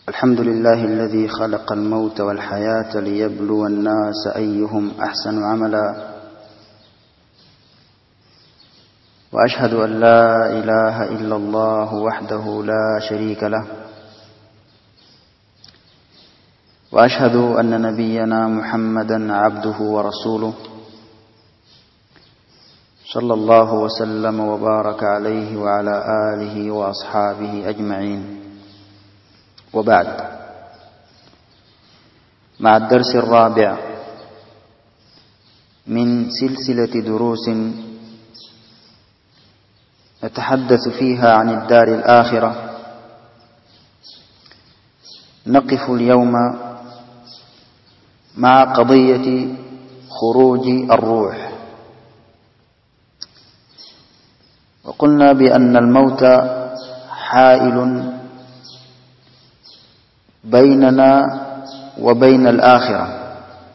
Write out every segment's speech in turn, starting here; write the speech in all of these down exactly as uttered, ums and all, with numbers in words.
الحمد لله الذي خلق الموت والحياة ليبلو الناس أيهم أحسن عملا، وأشهد أن لا إله إلا الله وحده لا شريك له، وأشهد أن نبينا محمدا عبده ورسوله صلى الله وسلم وبارك عليه وعلى آله وأصحابه أجمعين. وبعد، مع الدرس الرابع من سلسلة دروس نتحدث فيها عن الدار الآخرة، نقف اليوم مع قضية خروج الروح. وقلنا بأن الموت حائل بيننا وبين الآخرة،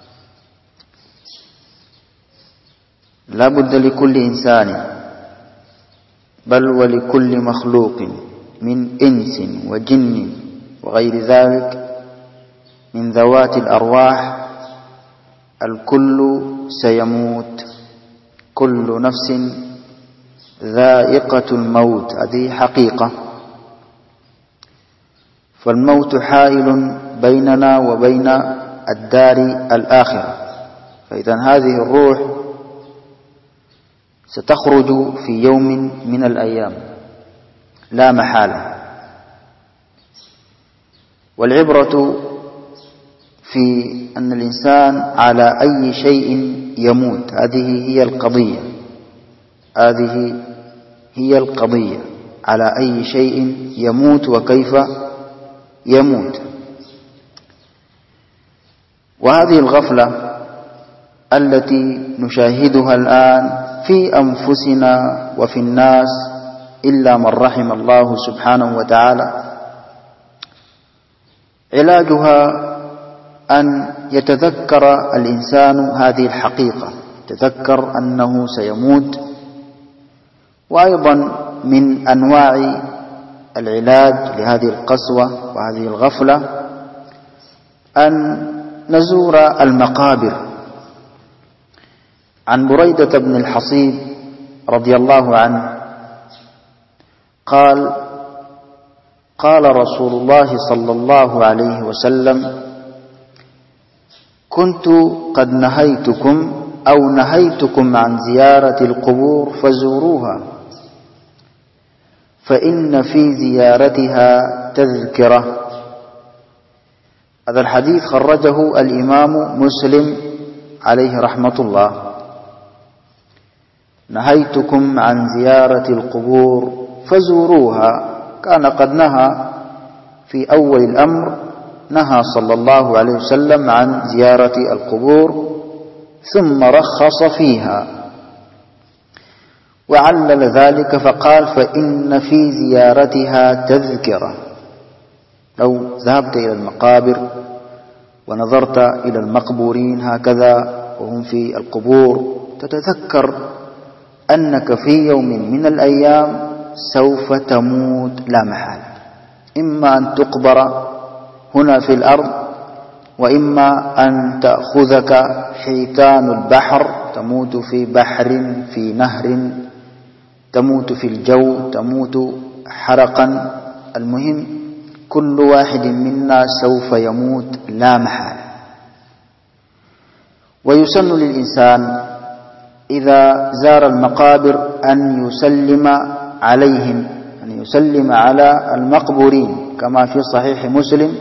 لا بد لكل إنسان بل ولكل مخلوق من إنس وجن وغير ذلك من ذوات الأرواح، الكل سيموت، كل نفس ذائقة الموت، هذه حقيقة. فالموت حائل بيننا وبين الدار الآخرة، فإذا هذه الروح ستخرج في يوم من الأيام لا محالة. والعبرة في أن الإنسان على أي شيء يموت، هذه هي القضية، هذه هي القضية، على أي شيء يموت وكيف يموت. وهذه الغفلة التي نشاهدها الآن في أنفسنا وفي الناس إلا من رحم الله سبحانه وتعالى، علاجها أن يتذكر الإنسان هذه الحقيقة، يتذكر أنه سيموت. وأيضا من أنواع العلاج لهذه القسوة وهذه الغفلة أن نزور المقابر. عن بريدة بن الحصيب رضي الله عنه قال: قال رسول الله صلى الله عليه وسلم: كنت قد نهيتكم أو نهيتكم عن زيارة القبور فزوروها، فإن في زيارتها تذكرة. هذا الحديث خرجه الإمام مسلم عليه رحمة الله. نهيتكم عن زيارة القبور فزوروها، كان قد نهى في أول الأمر، نهى صلى الله عليه وسلم عن زيارة القبور ثم رخص فيها وعلل ذلك فقال: فإن في زيارتها تذكرة. لو ذهبت إلى المقابر ونظرت إلى المقبورين هكذا وهم في القبور، تتذكر أنك في يوم من الأيام سوف تموت لا محالة، إما أن تقبر هنا في الأرض، وإما أن تأخذك حيتان البحر، تموت في بحر، في نهر، تموت في الجو، تموت حرقا. المهم كل واحد منا سوف يموت لا محالة. ويسن للإنسان إذا زار المقابر أن يسلم عليهم، أن يسلم على المقبورين، كما في صحيح مسلم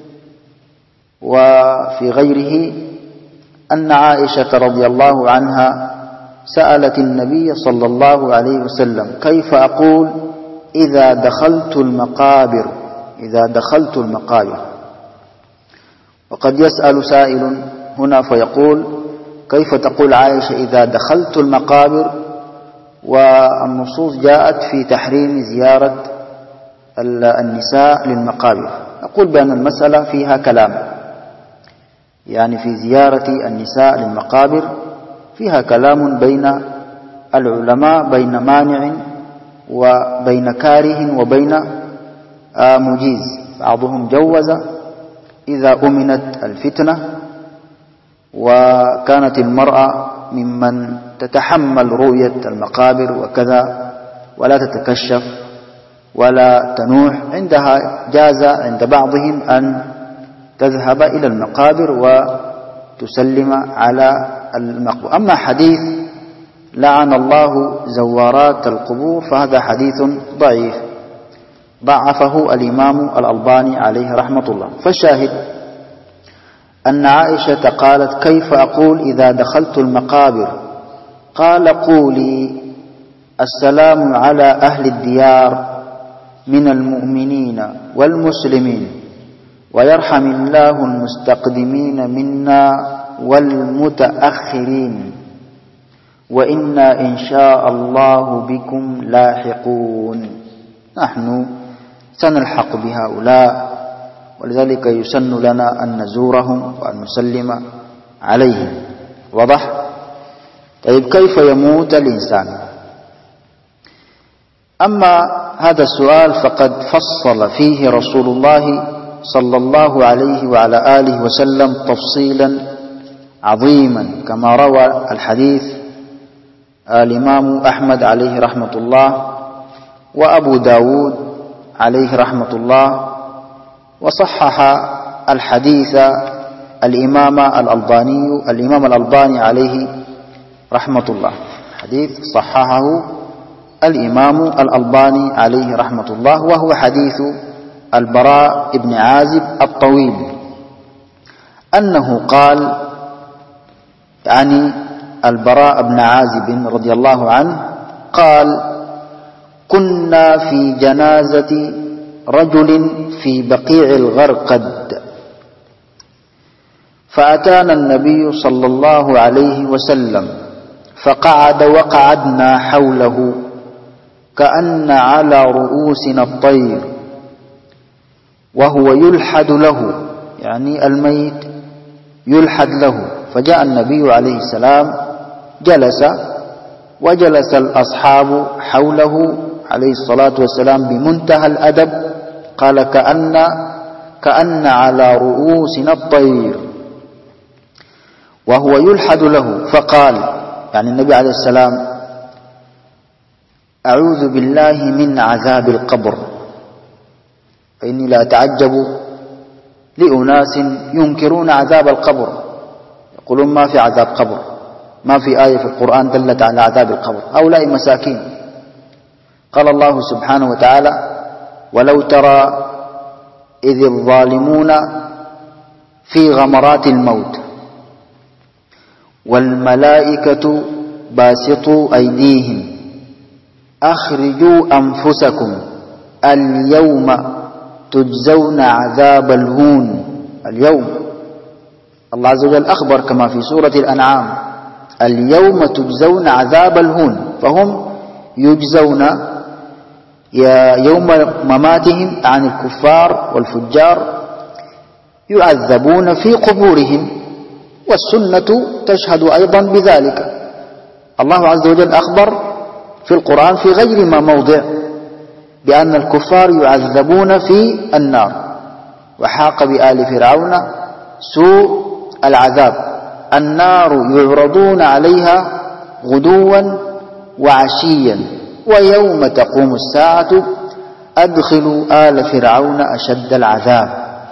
وفي غيره أن عائشة رضي الله عنها سألت النبي صلى الله عليه وسلم: كيف أقول إذا دخلت المقابر، إذا دخلت المقابر؟ وقد يسأل سائل هنا فيقول: كيف تقول عائشة إذا دخلت المقابر والنصوص جاءت في تحريم زيارة النساء للمقابر؟ أقول بأن المسألة فيها كلام، يعني في زيارة النساء للمقابر فيها كلام بين العلماء، بين مانع وبين كاره وبين مجيز. بعضهم جوز إذا أمنت الفتنة وكانت المرأة ممن تتحمل رؤية المقابر وكذا ولا تتكشف ولا تنوح، عندها جاز عند بعضهم أن تذهب إلى المقابر وتسلم على المقبور. أما حديث لعن الله زوارات القبور فهذا حديث ضعيف ضعفه الإمام الألباني عليه رحمة الله. فالشاهد أن عائشة قالت: كيف أقول إذا دخلت المقابر؟ قال: قولي: السلام على أهل الديار من المؤمنين والمسلمين، ويرحم الله المستقدمين منا والمتأخرين، وإنا إن شاء الله بكم لاحقون. نحن سنلحق بهؤلاء، ولذلك يسن لنا أن نزورهم وأن نسلم عليهم. واضح؟ طيب، كيف يموت الإنسان؟ أما هذا السؤال فقد فصل فيه رسول الله صلى الله عليه وعلى آله وسلم تفصيلا عظيما، كما روى الحديث الإمام أحمد عليه رحمة الله وأبو داود عليه رحمة الله، وصحح الحديث الإمام الألباني الإمام الألباني عليه رحمة الله. حديث صححه الإمام الألباني عليه رحمة الله، وهو حديث البراء بن عازب الطويل، أنه قال، يعني البراء بن عازب رضي الله عنه قال: كنا في جنازة رجل في بقيع الغرقد، فأتانا النبي صلى الله عليه وسلم فقعد وقعدنا حوله كأن على رؤوسنا الطير، وهو يلحد له، يعني الميت يلحد له. فجاء النبي عليه السلام جلس، وجلس الأصحاب حوله عليه الصلاة والسلام بمنتهى الأدب. قال: كأن كأن على رؤوسنا الطير، وهو يلحد له. فقال، يعني النبي عليه السلام: أعوذ بالله من عذاب القبر، فإني لا أتعجب لأناس ينكرون عذاب القبر، يقولون ما في عذاب قبر، ما في آية في القرآن دلت على عذاب القبر، هؤلاء مساكين. قال الله سبحانه وتعالى: ولو ترى إذ الظالمون في غمرات الموت والملائكة باسطوا أيديهم أخرجوا أنفسكم اليوم تجزون عذاب الهون. اليوم الله عز وجل أخبر كما في سورة الأنعام: اليوم تجزون عذاب الهون، فهم يجزون يوم مماتهم عن الكفار والفجار، يعذبون في قبورهم، والسنة تشهد أيضا بذلك. الله عز وجل أخبر في القرآن في غير ما موضع بأن الكفار يعذبون في النار، وحاق بآل فرعون سوء العذاب. النار يعرضون عليها غدوا وعشيا ويوم تقوم الساعة أدخلوا آل فرعون أشد العذاب.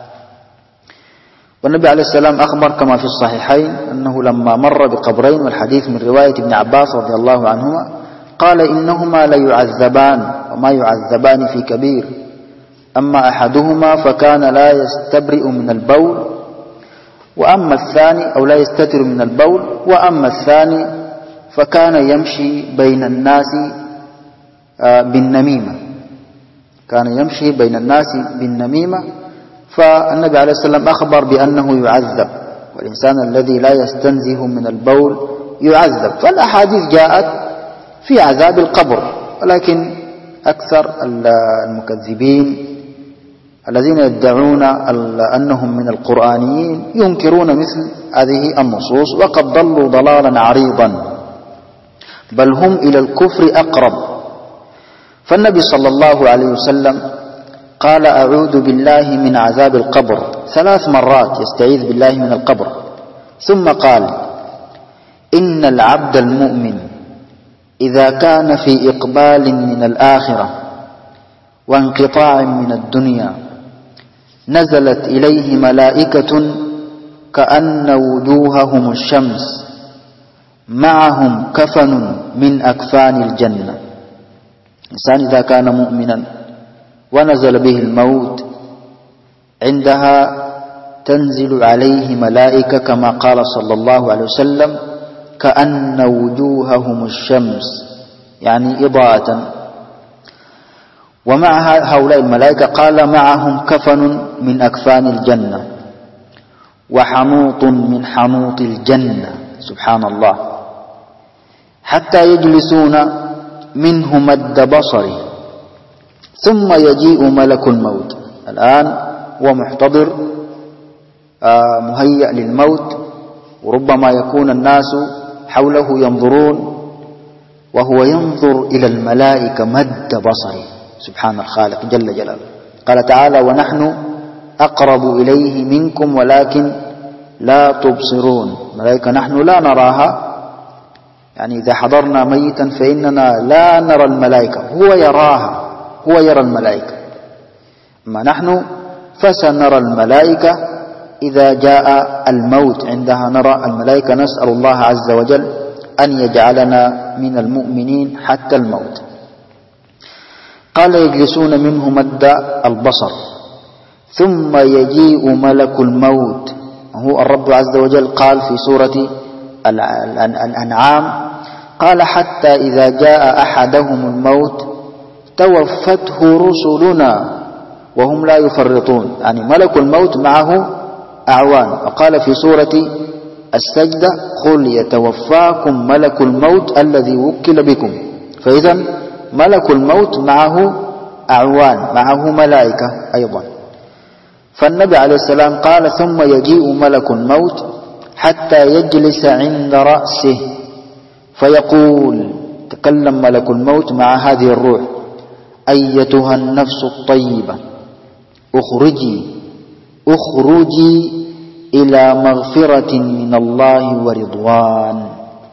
والنبي عليه السلام أخبر كما في الصحيحين أنه لما مر بقبرين، والحديث من رواية ابن عباس رضي الله عنهما، قال: إنهما ليعذبان وما يعذبان في كبير، أما أحدهما فكان لا يستبرئ من البول، وأما الثاني أو لا يستتر من البول، وأما الثاني فكان يمشي بين الناس بالنميمة، كان يمشي بين الناس بالنميمة. فالنبي عليه السلام أخبر بأنه يعذب، والإنسان الذي لا يستنزه من البول يعذب. فالأحاديث جاءت في عذاب القبر، ولكن أكثر المكذبين الذين يدعون أنهم من القرآنيين ينكرون مثل هذه النصوص، وقد ضلوا ضلالا عريضا، بل هم إلى الكفر أقرب. فالنبي صلى الله عليه وسلم قال أعوذ بالله من عذاب القبر ثلاث مرات يستعيذ بالله من القبر. ثم قال إن العبد المؤمن إذا كان في إقبال من الآخرة وانقطاع من الدنيا نزلت إليه ملائكة كأن وجوههم الشمس معهم كفن من أكفان الجنة. الإنسان إذا كان مؤمنا ونزل به الموت عندها تنزل عليه ملائكة كما قال صلى الله عليه وسلم كأن وجوههم الشمس، يعني إضاءة. ومع هؤلاء الملائكة قال معهم كفن من أكفان الجنة وحنوط من حنوط الجنة، سبحان الله، حتى يجلسون منه مد بصره ثم يجيء ملك الموت. الآن هو محتضر مهيأ للموت، وربما يكون الناس حوله ينظرون وهو ينظر إلى الملائكة مد بصره، سبحان الخالق جل جلاله. قال تعالى ونحن أقرب إليه منكم ولكن لا تبصرون. ملائكة نحن لا نراها، يعني إذا حضرنا ميتا فإننا لا نرى الملائكة، هو يراها، هو يرى الملائكة. أما نحن فسنرى الملائكة إذا جاء الموت، عندها نرى الملائكة. نسأل الله عز وجل أن يجعلنا من المؤمنين حتى الموت. قال يجلسون منه مد البصر ثم يجيء ملك الموت. هو الرب عز وجل قال في سورة الأنعام قال حتى إذا جاء أحدهم الموت توفته رسلنا وهم لا يفرطون، يعني ملك الموت معه أعوان. وقال في سورة السجدة قل يتوفاكم ملك الموت الذي وكل بكم. فإذا ملك الموت معه أعوان، معه ملائكة أيضا. فالنبي عليه السلام قال ثم يجيء ملك الموت حتى يجلس عند رأسه فيقول، تكلم ملك الموت مع هذه الروح، أيتها النفس الطيبة اخرجي اخرجي إلى مغفرة من الله ورضوان.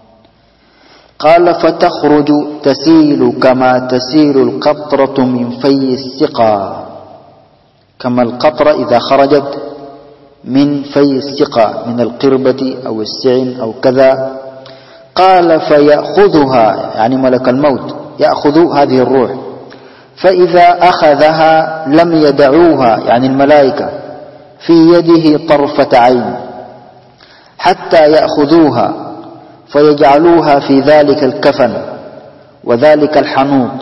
قال فتخرج تسيل كما تسيل القطرة من في السقا، كما القطرة إذا خرجت من في السقا من القربة أو السعن أو كذا. قال فيأخذها، يعني ملك الموت يأخذ هذه الروح، فإذا أخذها لم يدعوها، يعني الملائكة، في يده طرفة عين حتى يأخذوها فيجعلوها في ذلك الكفن وذلك الحنوط،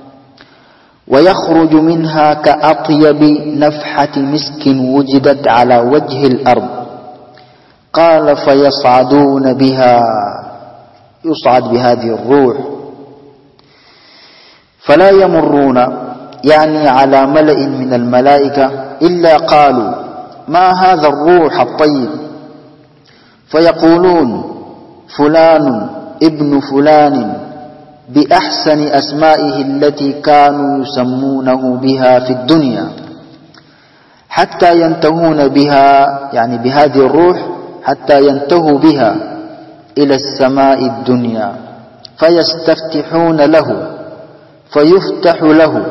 ويخرج منها كأطيب نفحة مسك وجدت على وجه الأرض. قال فيصعدون بها، يصعد بهذه الروح، فلا يمرون يعني على ملأ من الملائكة إلا قالوا ما هذا الروح الطيب، فيقولون فلان ابن فلان بأحسن أسمائه التي كانوا يسمونه بها في الدنيا، حتى ينتهون بها، يعني بهذه الروح حتى ينتهوا بها إلى السماء الدنيا، فيستفتحون له فيفتح له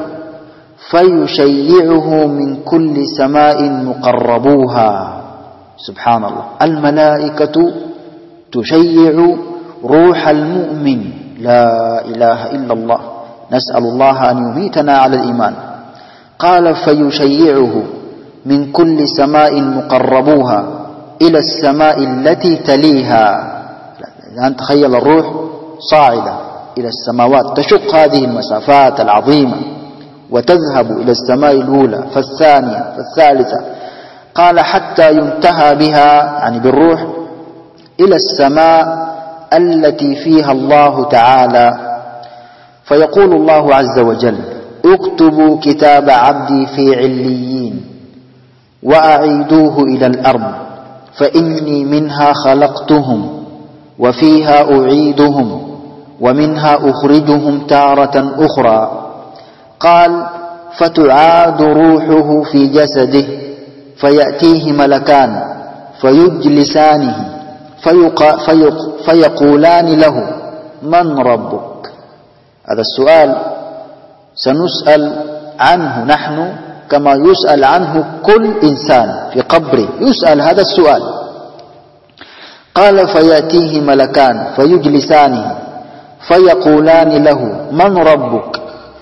فيشيعه من كل سماء مقربوها. سبحان الله، الملائكة تشيع روح المؤمن، لا إله إلا الله، نسأل الله أن يميتنا على الإيمان. قال فيشيعه من كل سماء مقربوها إلى السماء التي تليها. الآن تخيل الروح صاعدة إلى السماوات، تشق هذه المسافات العظيمة وتذهب إلى السماء الأولى فالثانية فالثالثة. قال حتى ينتهى بها، يعني بالروح، إلى السماء التي فيها الله تعالى، فيقول الله عز وجل اكتبوا كتاب عبدي في عليين وأعيدوه إلى الأرض فإني منها خلقتهم وفيها أعيدهم ومنها أخرجهم تارة أخرى. قال فتعاد روحه في جسده فيأتيه ملكان فيجلسانه فيق... فيق... فيقولان له من ربك. هذا السؤال سنسأل عنه نحن كما يسأل عنه كل إنسان في قبره، يسأل هذا السؤال. قال فيأتيه ملكان فيجلسانه فيقولان له من ربك،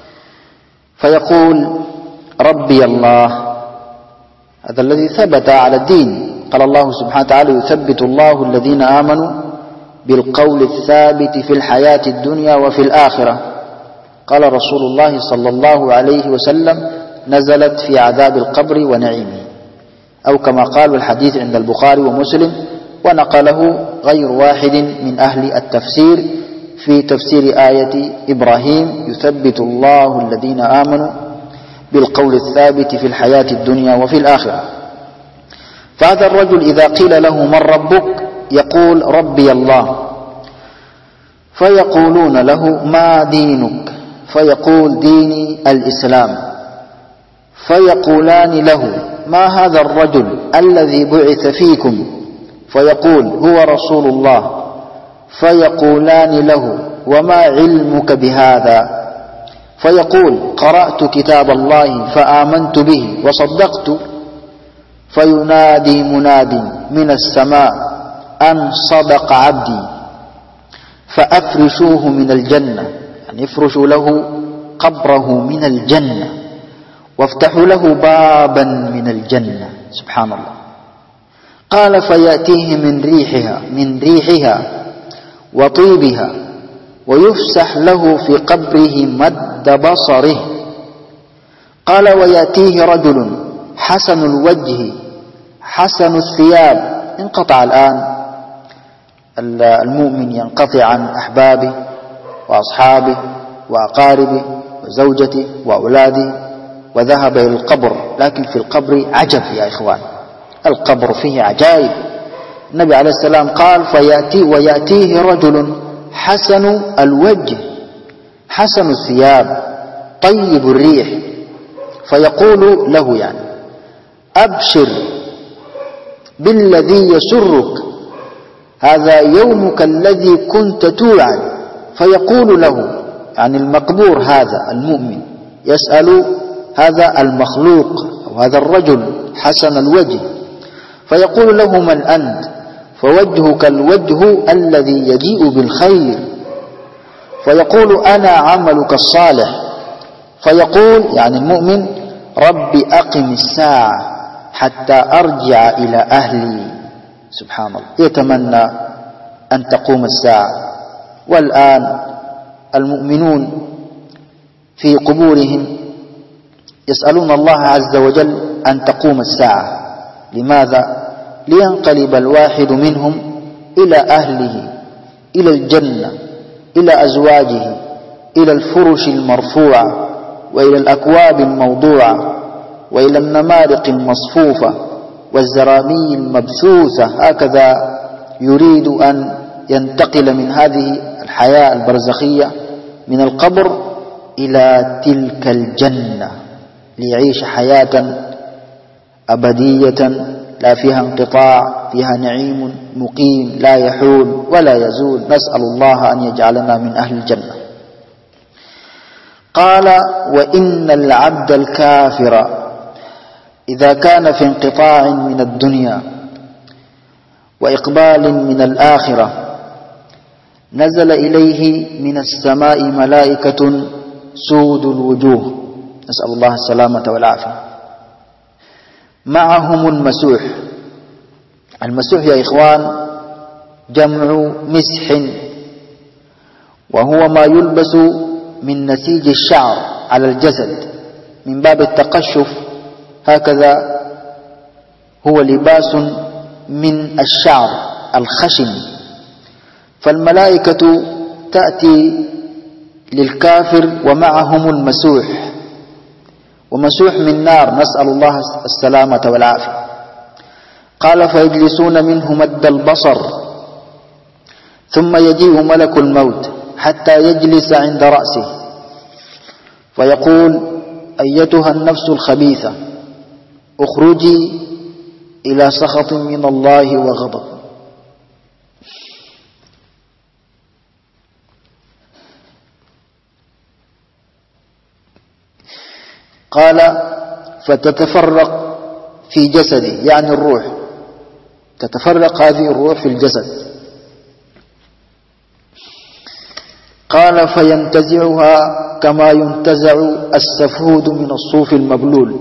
فيقول ربي الله. هذا الذي ثبت على الدين. قال الله سبحانه وتعالى يثبت الله الذين آمنوا بالقول الثابت في الحياة الدنيا وفي الآخرة. قال رسول الله صلى الله عليه وسلم نزلت في عذاب القبر ونعيمه، أو كما قال الحديث عند البخاري ومسلم، ونقله غير واحد من أهل التفسير في تفسير آية إبراهيم يثبت الله الذين آمنوا بالقول الثابت في الحياة الدنيا وفي الآخرة. فهذا الرجل إذا قيل له من ربك يقول ربي الله، فيقولون له ما دينك، فيقول ديني الإسلام، فيقولان له ما هذا الرجل الذي بعث فيكم، فيقول هو رسول الله، فيقولان له وما علمك بهذا، فيقول قرأت كتاب الله فآمنت به وصدقت، فينادي مناد من السماء أن صدق عبدي فأفرشوه من الجنة، يعني افرشوا له قبره من الجنة وافتحوا له بابا من الجنة. سبحان الله. قال فيأتيه من ريحها من ريحها وطيبها ويفسح له في قبره مد بصره. قال ويأتيه رجل حسن الوجه حسن الثياب. انقطع الآن المؤمن ينقطع عن أحبابه وأصحابه وأقاربه وزوجته وأولاده وذهب إلى القبر، لكن في القبر عجب يا إخوان، القبر فيه عجائب. النبي عليه السلام قال فيأتي ويأتيه رجل حسن الوجه حسن الثياب طيب الريح، فيقول له يعني أبشر بالذي يسرك، هذا يومك الذي كنت توعد. فيقول له يعني المقبور هذا المؤمن يسأل هذا المخلوق أو هذا الرجل حسن الوجه، فيقول له من أنت؟ فوجهك الوجه الذي يجيء بالخير. فيقول أنا عملك الصالح. فيقول يعني المؤمن ربي أقم الساعة حتى أرجع إلى أهلي. سبحان الله، يتمنى أن تقوم الساعة. والآن المؤمنون في قبورهم يسألون الله عز وجل أن تقوم الساعة. لماذا؟ لينقلب الواحد منهم إلى أهله، إلى الجنة، إلى أزواجه، إلى الفرش المرفوعة، وإلى الأكواب الموضوعة، وإلى النمارق المصفوفة والزرامي المبثوثة. هكذا يريد أن ينتقل من هذه الحياة البرزخية من القبر إلى تلك الجنة ليعيش حياة أبدية لا فيها انقطاع، فيها نعيم مقيم لا يحول ولا يزول. نسأل الله أن يجعلنا من أهل الجنة. قال وإن العبد الكافر إذا كان في انقطاع من الدنيا وإقبال من الآخرة نزل إليه من السماء ملائكة سود الوجوه، نسأل الله السلامة والعافية، معهم المسوح. المسوح يا إخوان جمع مسح، وهو ما يلبس من نسيج الشعر على الجسد من باب التقشف، هكذا هو لباس من الشعر الخشن. فالملائكة تأتي للكافر ومعهم المسوح، ومسوح من نار، نسأل الله السلامة والعافية. قال فيجلسون منه مد البصر، ثم يجيء ملك الموت حتى يجلس عند رأسه، فيقول أيتها النفس الخبيثة اخرجي إلى سخط من الله وغضب. قال فتتفرق في جسدي، يعني الروح، تتفرق هذه الروح في الجسد. قال فينتزعها كما ينتزع السفود من الصوف المبلول.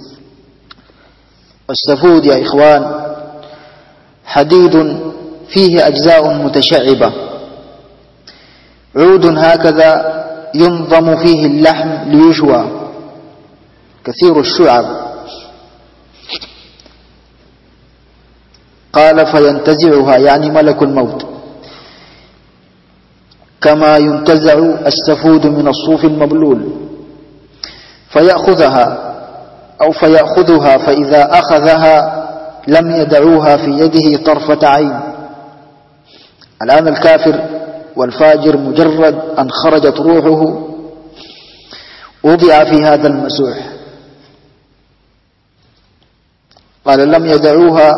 السفود يا إخوان حديد فيه أجزاء متشعبة، عود هكذا ينظم فيه اللحم ليشوى، كثير الشعب. قال فينتزعها يعني ملك الموت كما ينتزع السفود من الصوف المبلول، فيأخذها أو فيأخذها فإذا أخذها لم يدعوها في يده طرفة عين. الآن الكافر والفاجر مجرد أن خرجت روحه وضع في هذا المسوح، قال لم يدعوها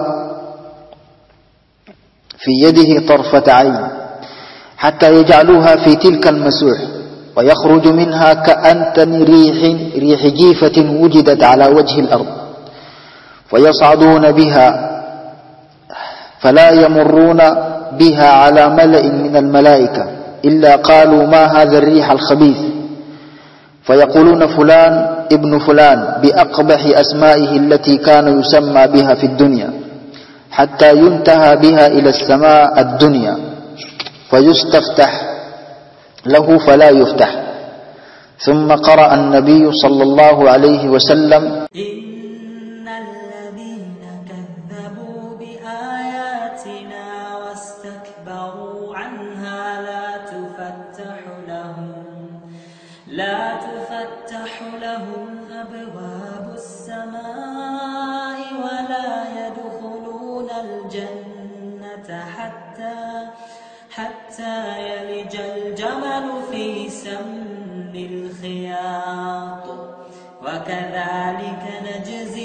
في يده طرفة عين حتى يجعلوها في تلك المسوح، ويخرج منها كأنتن ريح ريح جيفة وجدت على وجه الأرض، فيصعدون بها فلا يمرون بها على ملأ من الملائكة إلا قالوا ما هذا الريح الخبيث، فيقولون فلان ابن فلان بأقبح أسمائه التي كان يسمى بها في الدنيا، حتى ينتهى بها إلى السماء الدنيا فيستفتح له فلا يفتح. ثم قرأ النبي صلى الله عليه وسلم: إن الذين كذبوا بآياتنا واستكبروا عنها لا تفتح لهم لا تفتح لهم أبواب السماء ولا يدخلون الجنة حتى حتى يلج الجمل في سم الخياط وكذلك نجزي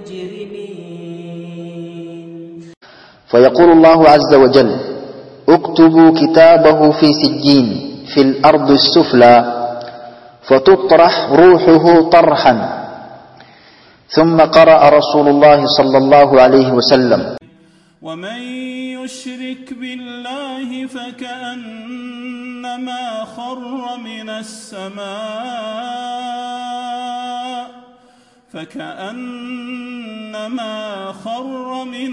المجرمين. فيقول الله عز وجل: اكتبوا كتابه في سجين في الأرض السفلى فتطرح روحه طرحا. ثم قرأ رسول الله صلى الله عليه وسلم: ومن يشرك بالله فكأنما خر من السماء فكأنما خر من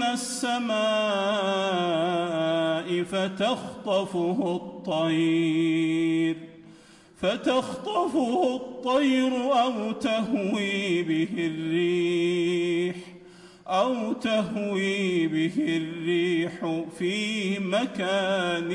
السماء فتخطفه الطير فتخطفه الطير أو تهوي به الريح أو تهوي به الريح في مكان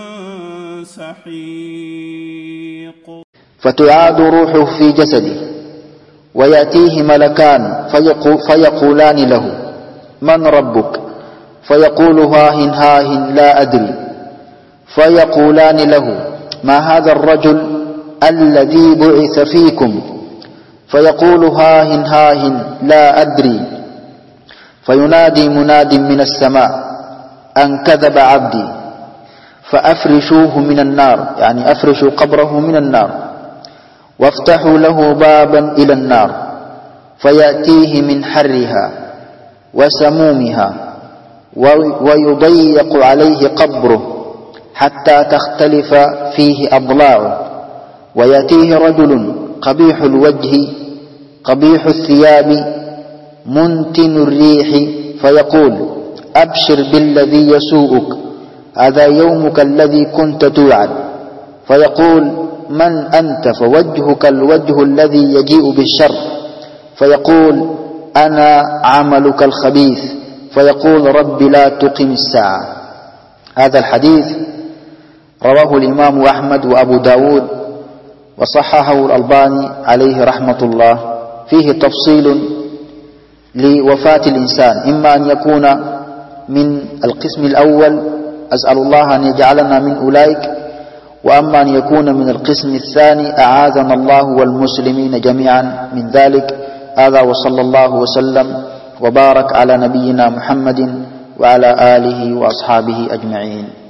سحيق. فتعاد روحه في جسده ويأتيه ملكان فيقولان له: من ربك؟ فيقول: هاهن هاهن لا أدري. فيقولان له: ما هذا الرجل الذي بعث فيكم؟ فيقول: هاهن هاهن لا أدري. فينادي مناد من السماء: أن كذب عبدي فأفرشوه من النار، يعني أفرشوا قبره من النار، وافتحوا له بابا إلى النار فيأتيه من حرها وسمومها ويضيق عليه قبره حتى تختلف فيه أضلاعه. ويأتيه رجل قبيح الوجه قبيح الثياب منتن الريح فيقول: أبشر بالذي يسوءك، هذا يومك الذي كنت توعد. فيقول: من أنت؟ فوجهك الوجه الذي يجيء بالشر. فيقول: أنا عملك الخبيث. فيقول: رب لا تقم الساعة. هذا الحديث رواه الإمام أحمد وأبو داود وصححه الألباني عليه رحمة الله. فيه تفصيل لوفاة الإنسان، إما أن يكون من القسم الأول، أسأل الله أن يجعلنا من أولئك، وأما أن يكون من القسم الثاني أعاذنا الله والمسلمين جميعا من ذلك. هذا وصلى الله وسلم وبارك على نبينا محمد وعلى آله وأصحابه أجمعين.